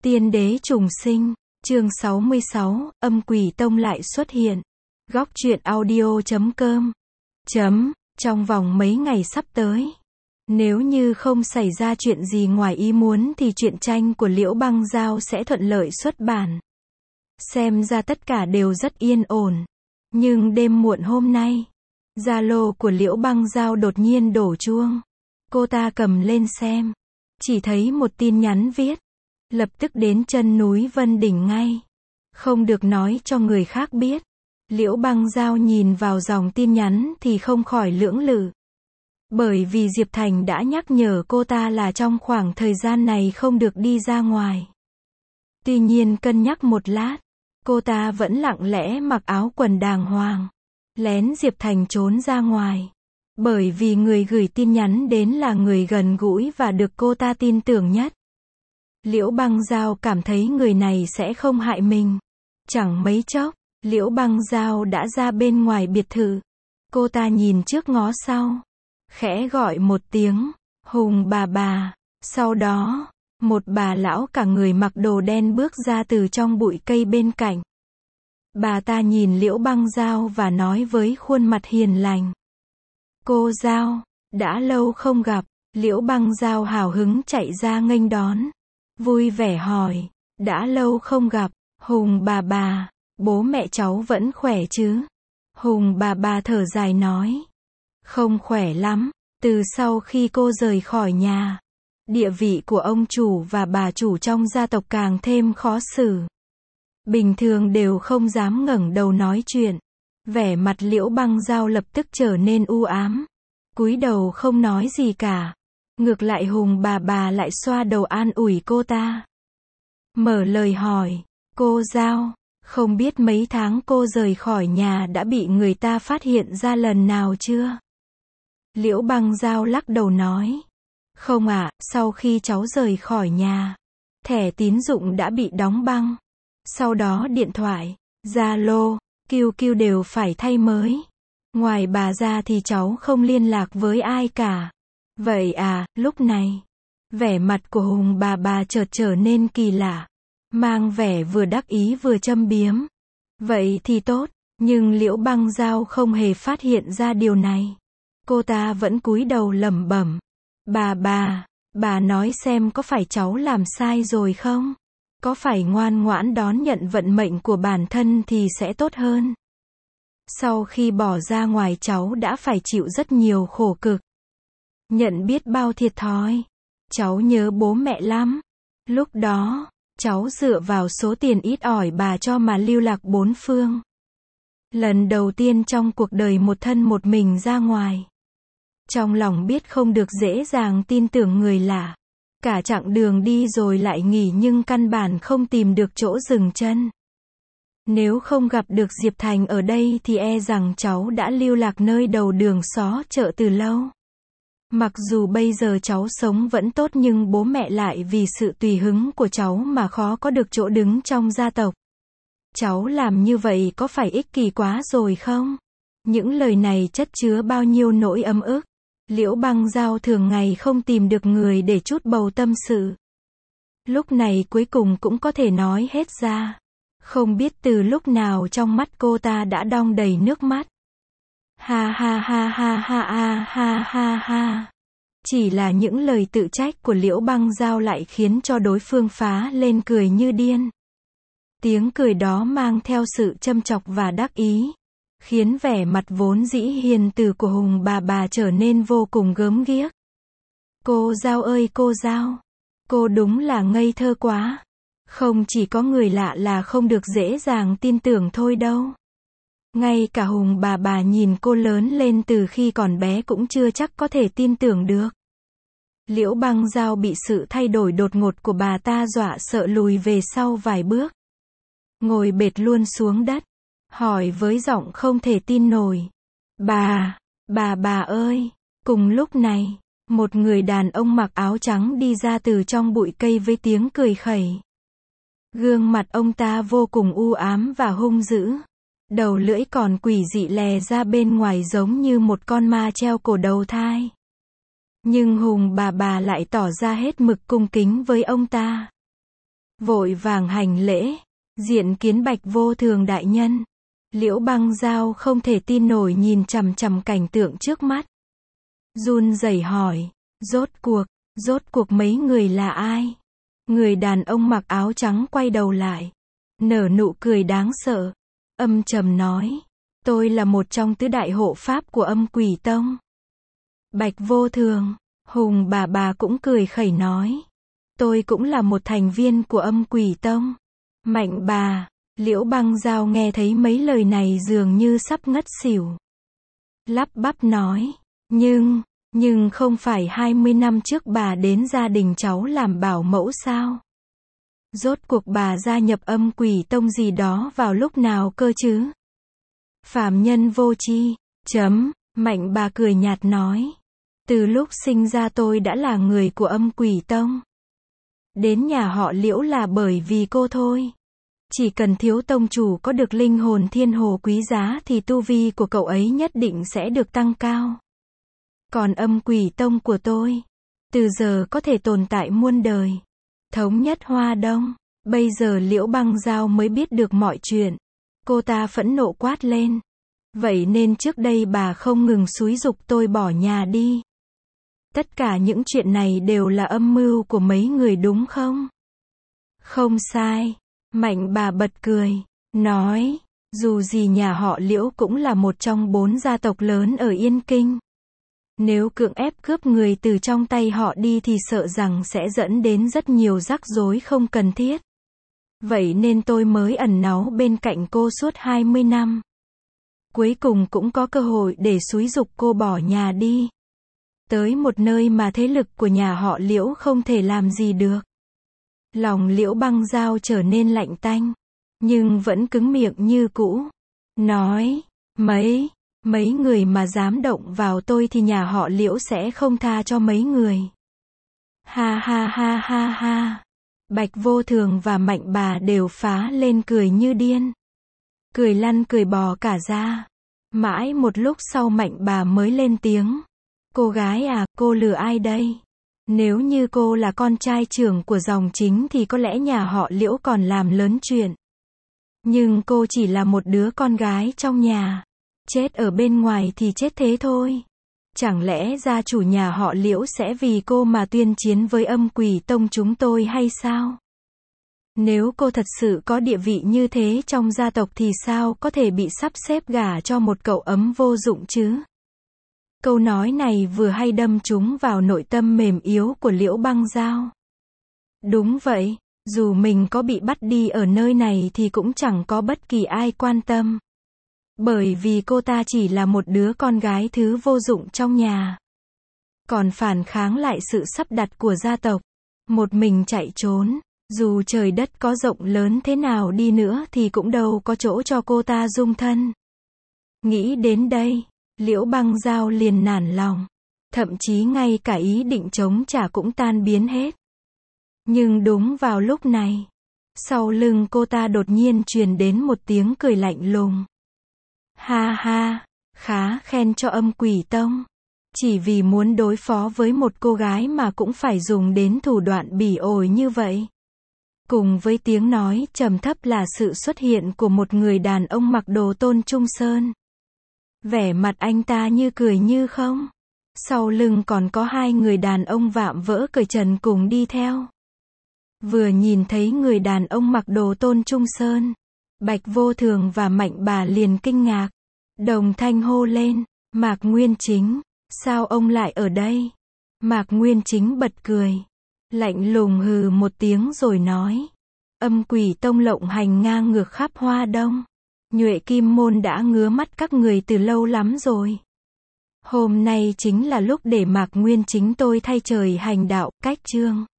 Tiên đế trùng sinh, chương 66, âm quỷ tông lại xuất hiện. Góc truyện audio.com. Trong vòng mấy ngày sắp tới, nếu như không xảy ra chuyện gì ngoài ý muốn thì truyện tranh của Liễu Băng Dao sẽ thuận lợi xuất bản. Xem ra tất cả đều rất yên ổn. Nhưng đêm muộn hôm nay, Zalo của Liễu Băng Dao đột nhiên đổ chuông. Cô ta cầm lên xem, chỉ thấy một tin nhắn viết: lập tức đến chân núi Vân Đỉnh ngay. Không được nói cho người khác biết. Liễu Băng Dao nhìn vào dòng tin nhắn thì không khỏi lưỡng lự. Bởi vì Diệp Thành đã nhắc nhở cô ta là trong khoảng thời gian này không được đi ra ngoài. Tuy nhiên cân nhắc một lát, cô ta vẫn lặng lẽ mặc áo quần đàng hoàng, lén Diệp Thành trốn ra ngoài. Bởi vì người gửi tin nhắn đến là người gần gũi và được cô ta tin tưởng nhất. Liễu Băng Dao cảm thấy người này sẽ không hại mình. Chẳng mấy chốc, Liễu Băng Dao đã ra bên ngoài biệt thự. Cô ta nhìn trước ngó sau, khẽ gọi một tiếng, Hùng bà. Sau đó, một bà lão cả người mặc đồ đen bước ra từ trong bụi cây bên cạnh. Bà ta nhìn Liễu Băng Dao và nói với khuôn mặt hiền lành: cô Dao, đã lâu không gặp. Liễu Băng Dao hào hứng chạy ra nghênh đón, vui vẻ hỏi: đã lâu không gặp, Hùng bà, bố mẹ cháu vẫn khỏe chứ? Hùng bà thở dài nói: không khỏe lắm, từ sau khi cô rời khỏi nhà, địa vị của ông chủ và bà chủ trong gia tộc càng thêm khó xử. Bình thường đều không dám ngẩng đầu nói chuyện. Vẻ mặt Liễu Băng Dao lập tức trở nên u ám, cúi đầu không nói gì cả. Ngược lại Hùng bà lại xoa đầu an ủi cô ta, mở lời hỏi: cô Dao, không biết mấy tháng cô rời khỏi nhà đã bị người ta phát hiện ra lần nào chưa? Liễu Băng Dao lắc đầu nói: không ạ, sau khi cháu rời khỏi nhà, thẻ tín dụng đã bị đóng băng. Sau đó điện thoại, Zalo, QQ đều phải thay mới. Ngoài bà ra thì cháu không liên lạc với ai cả. Vậy à? Lúc này, vẻ mặt của Hùng bà chợt trở nên kỳ lạ, mang vẻ vừa đắc ý vừa châm biếm. Vậy thì tốt, nhưng Liễu Băng Dao không hề phát hiện ra điều này. Cô ta vẫn cúi đầu lẩm bẩm: bà nói xem có phải cháu làm sai rồi không? Có phải ngoan ngoãn đón nhận vận mệnh của bản thân thì sẽ tốt hơn? Sau khi bỏ ra ngoài cháu đã phải chịu rất nhiều khổ cực, nhận biết bao thiệt thòi. Cháu nhớ bố mẹ lắm. Lúc đó, cháu dựa vào số tiền ít ỏi bà cho mà lưu lạc bốn phương. Lần đầu tiên trong cuộc đời một thân một mình ra ngoài. Trong lòng biết không được dễ dàng tin tưởng người lạ. Cả chặng đường đi rồi lại nghỉ nhưng căn bản không tìm được chỗ dừng chân. Nếu không gặp được Diệp Thành ở đây thì e rằng cháu đã lưu lạc nơi đầu đường xó chợ từ lâu. Mặc dù bây giờ cháu sống vẫn tốt nhưng bố mẹ lại vì sự tùy hứng của cháu mà khó có được chỗ đứng trong gia tộc. Cháu làm như vậy có phải ích kỷ quá rồi không? Những lời này chất chứa bao nhiêu nỗi ấm ức. Liễu Băng Dao thường ngày không tìm được người để trút bầu tâm sự. Lúc này cuối cùng cũng có thể nói hết ra. Không biết từ lúc nào trong mắt cô ta đã đong đầy nước mắt. Ha. Chỉ là những lời tự trách của Liễu Băng Dao lại khiến cho đối phương phá lên cười như điên. Tiếng cười đó mang theo sự châm chọc và đắc ý, khiến vẻ mặt vốn dĩ hiền từ của Hùng bà trở nên vô cùng gớm ghiếc. Cô Dao ơi cô Dao, cô đúng là ngây thơ quá. Không chỉ có người lạ là không được dễ dàng tin tưởng thôi đâu. Ngay cả Hùng bà nhìn cô lớn lên từ khi còn bé cũng chưa chắc có thể tin tưởng được. Liễu Băng Dao bị sự thay đổi đột ngột của bà ta dọa sợ lùi về sau vài bước. Ngồi bệt luôn xuống đất, hỏi với giọng không thể tin nổi: bà ơi. Cùng lúc này, một người đàn ông mặc áo trắng đi ra từ trong bụi cây với tiếng cười khẩy. Gương mặt ông ta vô cùng u ám và hung dữ. Đầu lưỡi còn quỷ dị lè ra bên ngoài giống như một con ma treo cổ đầu thai. Nhưng Hùng bà lại tỏ ra hết mực cung kính với ông ta. vội vàng hành lễ, diện kiến Bạch Vô Thường đại nhân. Liễu Băng Dao không thể tin nổi nhìn chằm chằm cảnh tượng trước mắt. Run rẩy hỏi, rốt cuộc mấy người là ai? Người đàn ông mặc áo trắng quay đầu lại, nở nụ cười đáng sợ, âm trầm nói, tôi là một trong tứ đại hộ pháp của Âm Quỷ Tông. Bạch Vô Thường, Hùng bà cũng cười khẩy nói, tôi cũng là một thành viên của Âm Quỷ Tông. Mạnh bà, Liễu Băng Dao nghe thấy mấy lời này dường như sắp ngất xỉu. Lắp bắp nói, nhưng không phải 20 năm trước bà đến gia đình cháu làm bảo mẫu sao? Rốt cuộc bà gia nhập Âm Quỷ Tông gì đó vào lúc nào cơ chứ? Phàm nhân vô tri. Mạnh bà cười nhạt nói, từ lúc sinh ra tôi đã là người của Âm Quỷ Tông. Đến nhà họ Liễu là bởi vì cô thôi. Chỉ cần thiếu tông chủ có được linh hồn thiên hồ quý giá thì tu vi của cậu ấy nhất định sẽ được tăng cao. Còn Âm Quỷ Tông của tôi, từ giờ có thể tồn tại muôn đời, thống nhất Hoa Đông. Bây giờ Liễu Băng Dao mới biết được mọi chuyện. Cô ta phẫn nộ quát lên, vậy nên trước đây bà không ngừng xúi giục tôi bỏ nhà đi. Tất cả những chuyện này đều là âm mưu của mấy người đúng không? Không sai. Mạnh bà bật cười, nói, dù gì nhà họ Liễu cũng là một trong 4 gia tộc lớn ở Yên Kinh. Nếu cưỡng ép cướp người từ trong tay họ đi thì sợ rằng sẽ dẫn đến rất nhiều rắc rối không cần thiết. Vậy nên tôi mới ẩn náu bên cạnh cô suốt 20 năm. Cuối cùng cũng có cơ hội để xúi giục cô bỏ nhà đi. Tới một nơi mà thế lực của nhà họ Liễu không thể làm gì được. Lòng Liễu Băng Dao trở nên lạnh tanh, nhưng vẫn cứng miệng như cũ. Nói, mấy người mà dám động vào tôi thì nhà họ Liễu sẽ không tha cho mấy người. Ha ha ha ha ha. Bạch Vô Thường và Mạnh bà đều phá lên cười như điên. Cười lăn cười bò cả ra. Mãi một lúc sau Mạnh bà mới lên tiếng. Cô gái à, cô lừa ai đây? Nếu như cô là con trai trưởng của dòng chính thì có lẽ nhà họ Liễu còn làm lớn chuyện. Nhưng cô chỉ là một đứa con gái trong nhà. Chết ở bên ngoài thì chết thế thôi. Chẳng lẽ gia chủ nhà họ Liễu sẽ vì cô mà tuyên chiến với Âm Quỷ Tông chúng tôi hay sao? Nếu cô thật sự có địa vị như thế trong gia tộc thì sao có thể bị sắp xếp gả cho một cậu ấm vô dụng chứ? Câu nói này vừa hay đâm trúng vào nội tâm mềm yếu của Liễu Băng Dao. Đúng vậy, dù mình có bị bắt đi ở nơi này thì cũng chẳng có bất kỳ ai quan tâm. Bởi vì cô ta chỉ là một đứa con gái thứ vô dụng trong nhà. Còn phản kháng lại sự sắp đặt của gia tộc. Một mình chạy trốn, dù trời đất có rộng lớn thế nào đi nữa thì cũng đâu có chỗ cho cô ta dung thân. Nghĩ đến đây, Liễu Băng Dao liền nản lòng. Thậm chí ngay cả ý định chống trả cũng tan biến hết. Nhưng đúng vào lúc này, sau lưng cô ta đột nhiên truyền đến một tiếng cười lạnh lùng. Ha ha, khá khen cho Âm Quỷ Tông. Chỉ vì muốn đối phó với một cô gái mà cũng phải dùng đến thủ đoạn bỉ ổi như vậy. Cùng với tiếng nói trầm thấp là sự xuất hiện của một người đàn ông mặc đồ Tôn Trung Sơn. Vẻ mặt anh ta như cười như không. Sau lưng còn có 2 người đàn ông vạm vỡ cởi trần cùng đi theo. Vừa nhìn thấy người đàn ông mặc đồ Tôn Trung Sơn, Bạch Vô Thường và Mạnh bà liền kinh ngạc. Đồng thanh hô lên, Mạc Nguyên Chính, sao ông lại ở đây? Mạc Nguyên Chính bật cười, lạnh lùng hừ một tiếng rồi nói, Âm Quỷ Tông lộng hành ngang ngược khắp Hoa Đông. Nhuệ Kim Môn đã ngứa mắt các người từ lâu lắm rồi. Hôm nay chính là lúc để Mạc Nguyên Chính tôi thay trời hành đạo, cách chương.